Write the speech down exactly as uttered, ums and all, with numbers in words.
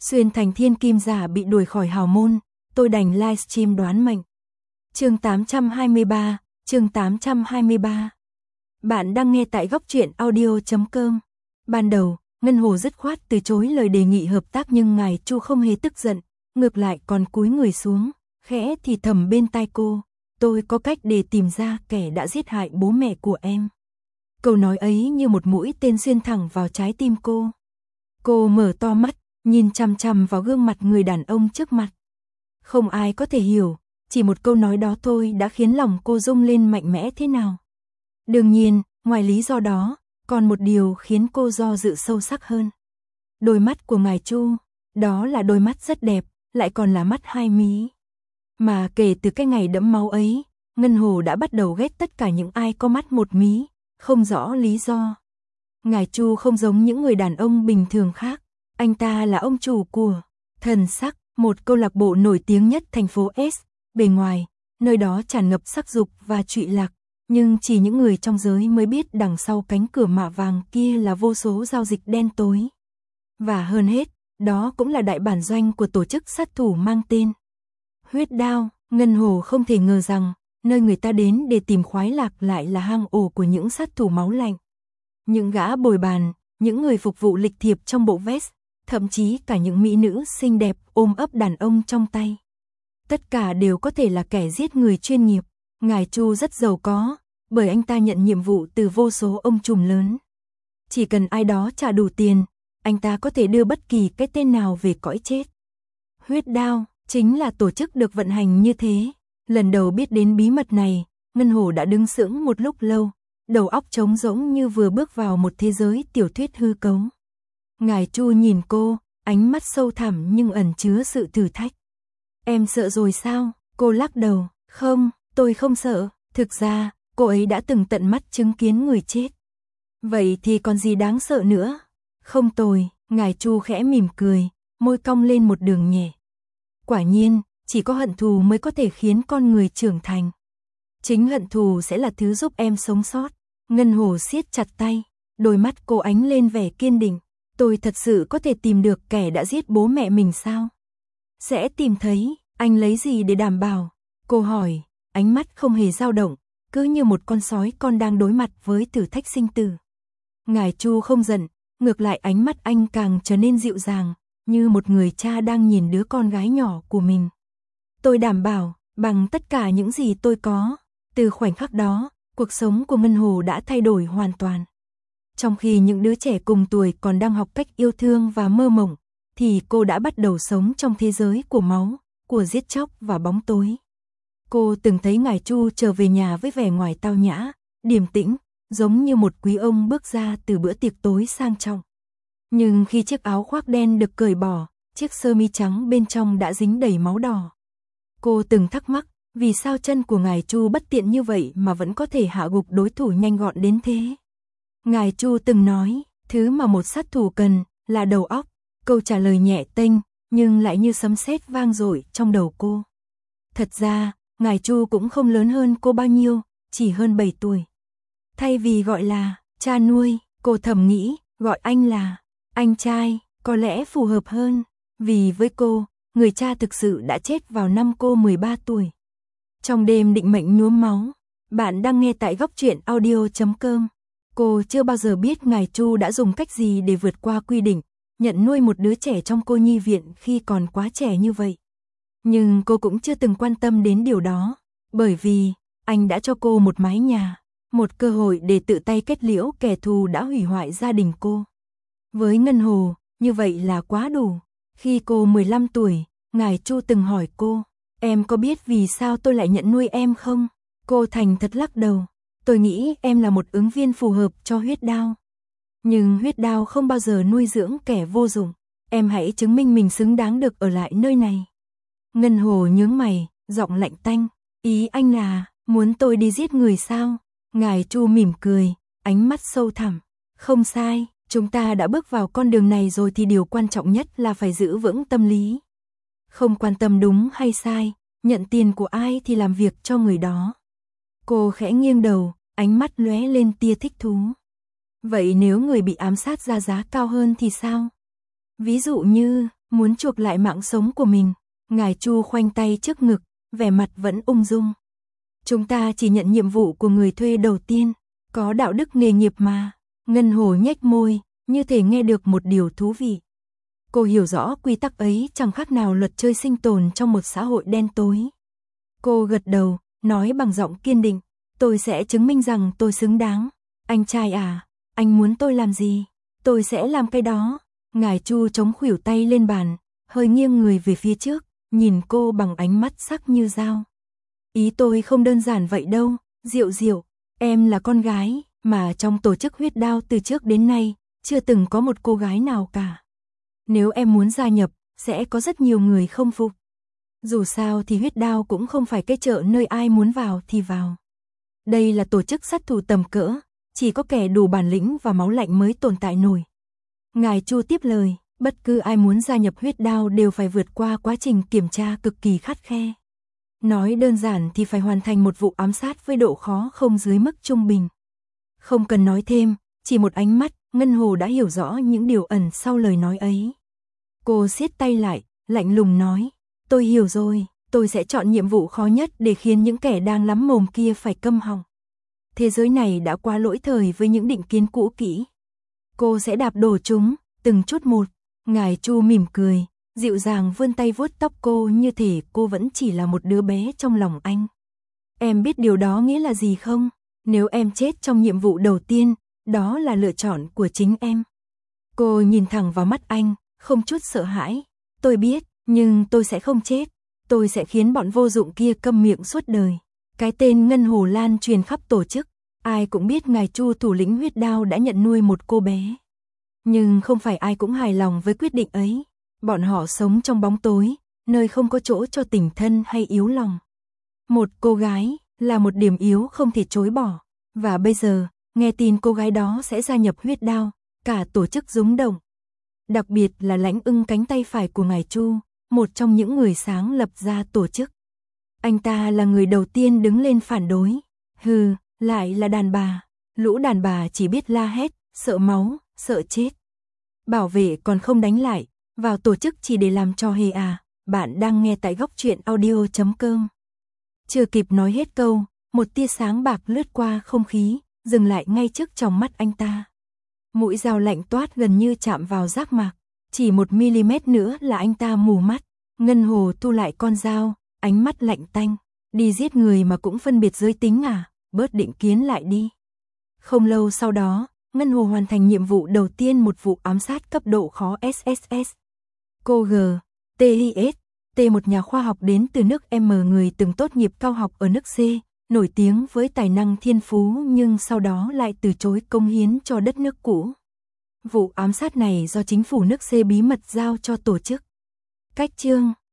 Xuyên thành thiên kim giả bị đuổi khỏi hào môn, tôi đành livestream đoán mệnh. Chương tám trăm hai mươi ba, chương tám trăm hai mươi ba. Bạn đang nghe tại góc truyện audio chấm com. Ban đầu, Ngân Hồ dứt khoát từ chối lời đề nghị hợp tác nhưng ngài Chu không hề tức giận, ngược lại còn cúi người xuống, khẽ thì thầm bên tai cô, tôi có cách để tìm ra kẻ đã giết hại bố mẹ của em. Câu nói ấy như một mũi tên xuyên thẳng vào trái tim cô. Cô mở to mắt, nhìn chằm chằm vào gương mặt người đàn ông trước mặt. Không ai có thể hiểu, chỉ một câu nói đó thôi đã khiến lòng cô rung lên mạnh mẽ thế nào. Đương nhiên, ngoài lý do đó, còn một điều khiến cô do dự sâu sắc hơn. Đôi mắt của ngài Chu, đó là đôi mắt rất đẹp, lại còn là mắt hai mí. Mà kể từ cái ngày đẫm máu ấy, Ngân Hồ đã bắt đầu ghét tất cả những ai có mắt một mí, không rõ lý do. Ngài Chu không giống những người đàn ông bình thường khác, anh ta là ông chủ của Thần Sắc, một câu lạc bộ nổi tiếng nhất thành phố S. Bề ngoài, nơi đó tràn ngập sắc dục và trụy lạc, nhưng chỉ những người trong giới mới biết đằng sau cánh cửa mạ vàng kia là vô số giao dịch đen tối. Và hơn hết, đó cũng là đại bản doanh của tổ chức sát thủ mang tên Huyết Đao. Ngân Hồ không thể ngờ rằng, nơi người ta đến để tìm khoái lạc lại là hang ổ của những sát thủ máu lạnh. Những gã bồi bàn, những người phục vụ lịch thiệp trong bộ vest, thậm chí cả những mỹ nữ xinh đẹp ôm ấp đàn ông trong tay. Tất cả đều có thể là kẻ giết người chuyên nghiệp. Ngài Chu rất giàu có, bởi anh ta nhận nhiệm vụ từ vô số ông trùm lớn. Chỉ cần ai đó trả đủ tiền, anh ta có thể đưa bất kỳ cái tên nào về cõi chết. Huyết Đao chính là tổ chức được vận hành như thế. Lần đầu biết đến bí mật này, Ngân Hồ đã đứng sững một lúc lâu, đầu óc trống rỗng như vừa bước vào một thế giới tiểu thuyết hư cấu. Ngài Chu nhìn cô, ánh mắt sâu thẳm nhưng ẩn chứa sự thử thách. Em sợ rồi sao? Cô lắc đầu, không, tôi không sợ. Thực ra, cô ấy đã từng tận mắt chứng kiến người chết. Vậy thì còn gì đáng sợ nữa? Không tồi, ngài Chu khẽ mỉm cười, môi cong lên một đường nhẹ. Quả nhiên, chỉ có hận thù mới có thể khiến con người trưởng thành. Chính hận thù sẽ là thứ giúp em sống sót. Ngân Hồ siết chặt tay, đôi mắt cô ánh lên vẻ kiên định. Tôi thật sự có thể tìm được kẻ đã giết bố mẹ mình sao? Sẽ tìm thấy, anh lấy gì để đảm bảo? Cô hỏi, ánh mắt không hề dao động, cứ như một con sói con đang đối mặt với thử thách sinh tử. Ngài Chu không giận, ngược lại ánh mắt anh càng trở nên dịu dàng, như một người cha đang nhìn đứa con gái nhỏ của mình. Tôi đảm bảo, bằng tất cả những gì tôi có. Từ khoảnh khắc đó, cuộc sống của Ngân Hồ đã thay đổi hoàn toàn. Trong khi những đứa trẻ cùng tuổi còn đang học cách yêu thương và mơ mộng, thì cô đã bắt đầu sống trong thế giới của máu, của giết chóc và bóng tối. Cô từng thấy ngài Chu trở về nhà với vẻ ngoài tao nhã, điềm tĩnh, giống như một quý ông bước ra từ bữa tiệc tối sang trọng. Nhưng khi chiếc áo khoác đen được cởi bỏ, chiếc sơ mi trắng bên trong đã dính đầy máu đỏ. Cô từng thắc mắc, vì sao chân của ngài Chu bất tiện như vậy mà vẫn có thể hạ gục đối thủ nhanh gọn đến thế? Ngài Chu từng nói, thứ mà một sát thủ cần là đầu óc. Câu trả lời nhẹ tênh, nhưng lại như sấm sét vang dội trong đầu cô. Thật ra, ngài Chu cũng không lớn hơn cô bao nhiêu, chỉ hơn bảy tuổi. Thay vì gọi là cha nuôi, cô thầm nghĩ, gọi anh là anh trai, có lẽ phù hợp hơn. Vì với cô, người cha thực sự đã chết vào năm cô mười ba tuổi. Trong đêm định mệnh nhuốm máu, bạn đang nghe tại góc truyện audio chấm com. Cô chưa bao giờ biết ngài Chu đã dùng cách gì để vượt qua quy định, nhận nuôi một đứa trẻ trong cô nhi viện khi còn quá trẻ như vậy. Nhưng cô cũng chưa từng quan tâm đến điều đó, bởi vì anh đã cho cô một mái nhà, một cơ hội để tự tay kết liễu kẻ thù đã hủy hoại gia đình cô. Với Ngân Hồ, như vậy là quá đủ. Khi cô mười lăm tuổi, ngài Chu từng hỏi cô, em có biết vì sao tôi lại nhận nuôi em không? Cô thành thật lắc đầu, tôi nghĩ em là một ứng viên phù hợp cho Huyết Đao. Nhưng Huyết Đao không bao giờ nuôi dưỡng kẻ vô dụng, em hãy chứng minh mình xứng đáng được ở lại nơi này. Ngân Hồ nhướng mày, giọng lạnh tanh, ý anh là, muốn tôi đi giết người sao? Ngài Chu mỉm cười, ánh mắt sâu thẳm, không sai, chúng ta đã bước vào con đường này rồi thì điều quan trọng nhất là phải giữ vững tâm lý. Không quan tâm đúng hay sai, nhận tiền của ai thì làm việc cho người đó. Cô khẽ nghiêng đầu, ánh mắt lóe lên tia thích thú. Vậy nếu người bị ám sát ra giá cao hơn thì sao? Ví dụ như, muốn chuộc lại mạng sống của mình. Ngài Chu khoanh tay trước ngực, vẻ mặt vẫn ung dung. Chúng ta chỉ nhận nhiệm vụ của người thuê đầu tiên, có đạo đức nghề nghiệp mà. Ngân Hồ nhếch môi, như thể nghe được một điều thú vị. Cô hiểu rõ quy tắc ấy chẳng khác nào luật chơi sinh tồn trong một xã hội đen tối. Cô gật đầu, nói bằng giọng kiên định, tôi sẽ chứng minh rằng tôi xứng đáng. Anh trai à, anh muốn tôi làm gì? Tôi sẽ làm cái đó. Ngài Chu chống khuỷu tay lên bàn, hơi nghiêng người về phía trước, nhìn cô bằng ánh mắt sắc như dao. Ý tôi không đơn giản vậy đâu, Diệu Diệu, em là con gái, mà trong tổ chức huyết đao từ trước đến nay, chưa từng có một cô gái nào cả. Nếu em muốn gia nhập, sẽ có rất nhiều người không phục. Dù sao thì huyết đao cũng không phải cái chợ nơi ai muốn vào thì vào. Đây là tổ chức sát thủ tầm cỡ, chỉ có kẻ đủ bản lĩnh và máu lạnh mới tồn tại nổi. Ngài Chu tiếp lời, bất cứ ai muốn gia nhập huyết đao đều phải vượt qua quá trình kiểm tra cực kỳ khắt khe. Nói đơn giản thì phải hoàn thành một vụ ám sát với độ khó không dưới mức trung bình. Không cần nói thêm, chỉ một ánh mắt, Ngân Hồ đã hiểu rõ những điều ẩn sau lời nói ấy. Cô siết tay lại, lạnh lùng nói, tôi hiểu rồi, tôi sẽ chọn nhiệm vụ khó nhất để khiến những kẻ đang lắm mồm kia phải câm họng. Thế giới này đã quá lỗi thời với những định kiến cũ kỹ. Cô sẽ đạp đổ chúng, từng chút một. Ngài Chu mỉm cười, dịu dàng vươn tay vuốt tóc cô như thể cô vẫn chỉ là một đứa bé trong lòng anh. Em biết điều đó nghĩa là gì không? Nếu em chết trong nhiệm vụ đầu tiên, đó là lựa chọn của chính em. Cô nhìn thẳng vào mắt anh, không chút sợ hãi. Tôi biết, nhưng tôi sẽ không chết. Tôi sẽ khiến bọn vô dụng kia câm miệng suốt đời. Cái tên Ngân Hồ lan truyền khắp tổ chức. Ai cũng biết ngài Chu thủ lĩnh huyết đao đã nhận nuôi một cô bé. Nhưng không phải ai cũng hài lòng với quyết định ấy. Bọn họ sống trong bóng tối, nơi không có chỗ cho tình thân hay yếu lòng. Một cô gái là một điểm yếu không thể chối bỏ. Và bây giờ, nghe tin cô gái đó sẽ gia nhập huyết đao, cả tổ chức rúng động. Đặc biệt là Lãnh Ưng cánh tay phải của ngài Chu, một trong những người sáng lập ra tổ chức. Anh ta là người đầu tiên đứng lên phản đối. Hừ, lại là đàn bà. Lũ đàn bà chỉ biết la hét, sợ máu, sợ chết. Bảo vệ còn không đánh lại, vào tổ chức chỉ để làm trò hề à. Bạn đang nghe tại góc truyện audio chấm com. Chưa kịp nói hết câu, một tia sáng bạc lướt qua không khí, dừng lại ngay trước tròng mắt anh ta. Mũi dao lạnh toát gần như chạm vào giác mạc, chỉ một mi-li-mét nữa là anh ta mù mắt. Ngân Hồ thu lại con dao, ánh mắt lạnh tanh. Đi giết người mà cũng phân biệt giới tính à, bớt định kiến lại đi. Không lâu sau đó, Ngân Hồ hoàn thành nhiệm vụ đầu tiên, một vụ ám sát cấp độ khó ét ét ét. Cô G. T I S, T một nhà khoa học đến từ nước M, người từng tốt nghiệp cao học ở nước C, nổi tiếng với tài năng thiên phú nhưng sau đó lại từ chối cống hiến cho đất nước cũ. Vụ ám sát này do chính phủ nước C bí mật giao cho tổ chức. Cách chương